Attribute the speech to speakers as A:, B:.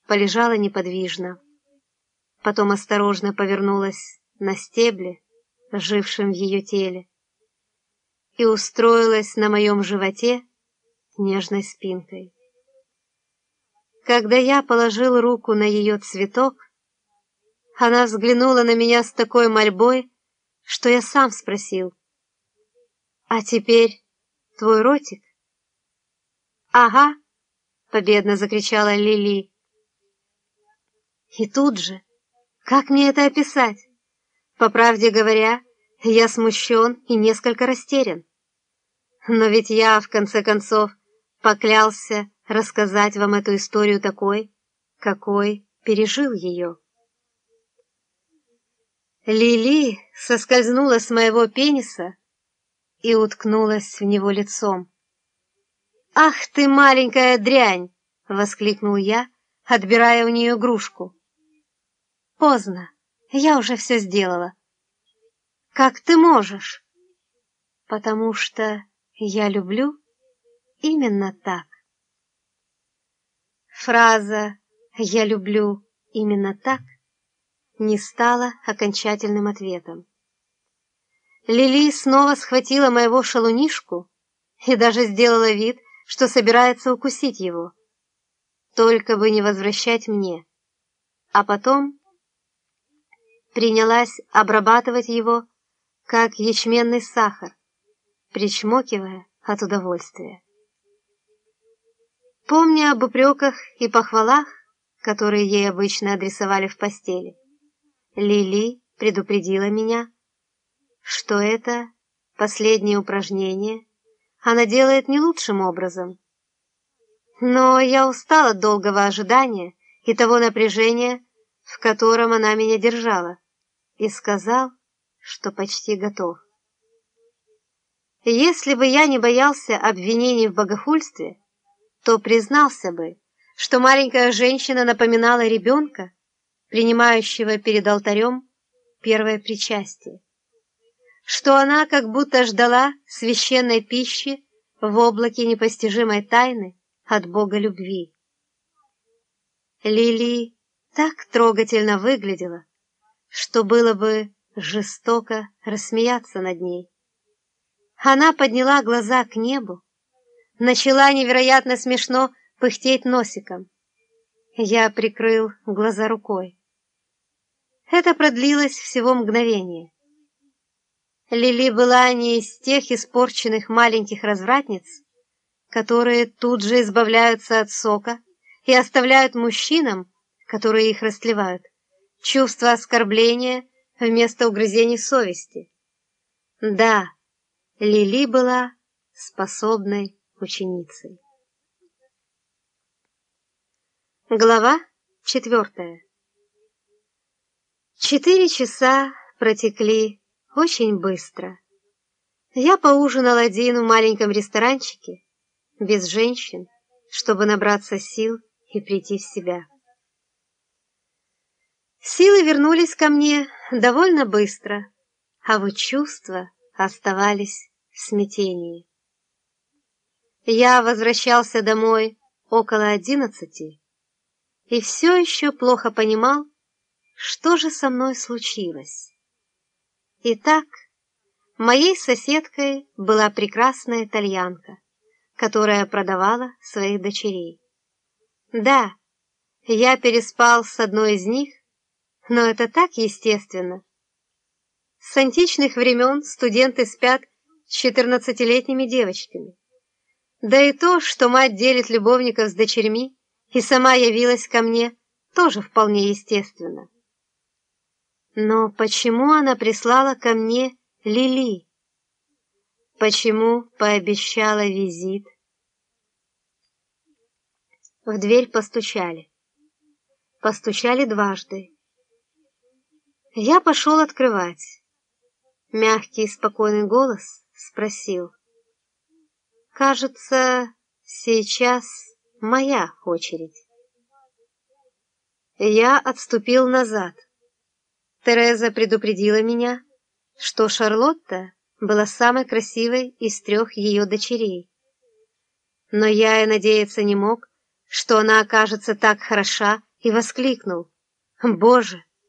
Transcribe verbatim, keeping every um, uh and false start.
A: полежала неподвижно. Потом осторожно повернулась на стебле, жившем в ее теле, и устроилась на моем животе нежной спинкой. Когда я положил руку на ее цветок, она взглянула на меня с такой мольбой, что я сам спросил: «А теперь твой ротик?» «Ага!» — победно закричала Лили. И тут же, как мне это описать? По правде говоря, я смущен и несколько растерян. Но ведь я, в конце концов, поклялся рассказать вам эту историю такой, какой пережил ее. Лили соскользнула с моего пениса и уткнулась в него лицом. «Ах ты, маленькая дрянь!» — воскликнул я, отбирая у нее игрушку. «Поздно, я уже все сделала». «Как ты можешь?» «Потому что я люблю именно так». Фраза «я люблю именно так» не стала окончательным ответом. Лили снова схватила моего шалунишку и даже сделала вид, что собирается укусить его, только бы не возвращать мне, а потом принялась обрабатывать его, как ячменный сахар, причмокивая от удовольствия. Помня об упреках и похвалах, которые ей обычно адресовали в постели, Лили предупредила меня, что это последнее упражнение она делает не лучшим образом. Но я устал от долгого ожидания и того напряжения, в котором она меня держала, и сказал, что почти готов. Если бы я не боялся обвинений в богохульстве, то признался бы, что маленькая женщина напоминала ребенка, принимающего перед алтарем первое причастие, что она как будто ждала священной пищи в облаке непостижимой тайны от Бога любви. Лили так трогательно выглядела, что было бы жестоко рассмеяться над ней. Она подняла глаза к небу, начала невероятно смешно пыхтеть носиком. Я прикрыл глаза рукой. Это продлилось всего мгновение. Лили была не из тех испорченных маленьких развратниц, которые тут же избавляются от сока и оставляют мужчинам, которые их растлевают, чувство оскорбления вместо угрызений совести. Да, Лили была способной ученицей. Глава четвертая. Четыре часа протекли очень быстро. Я поужинал один в маленьком ресторанчике, без женщин, чтобы набраться сил и прийти в себя. Силы вернулись ко мне довольно быстро, а вот чувства оставались в смятении. Я возвращался домой около одиннадцати и все еще плохо понимал, что же со мной случилось. Итак, моей соседкой была прекрасная итальянка, которая продавала своих дочерей. Да, я переспал с одной из них, но это так естественно. С античных времен студенты спят с четырнадцатилетними девочками. Да и то, что мать делит любовников с дочерьми и сама явилась ко мне, тоже вполне естественно. Но почему она прислала ко мне Лили? Почему пообещала визит? В дверь постучали. Постучали дважды. Я пошел открывать. Мягкий и спокойный голос спросил: «Кажется, сейчас моя очередь». Я отступил назад. Тереза предупредила меня, что Шарлотта была самой красивой из трех ее дочерей. Но я и надеяться не мог, что она окажется так хороша и воскликнул: «Боже,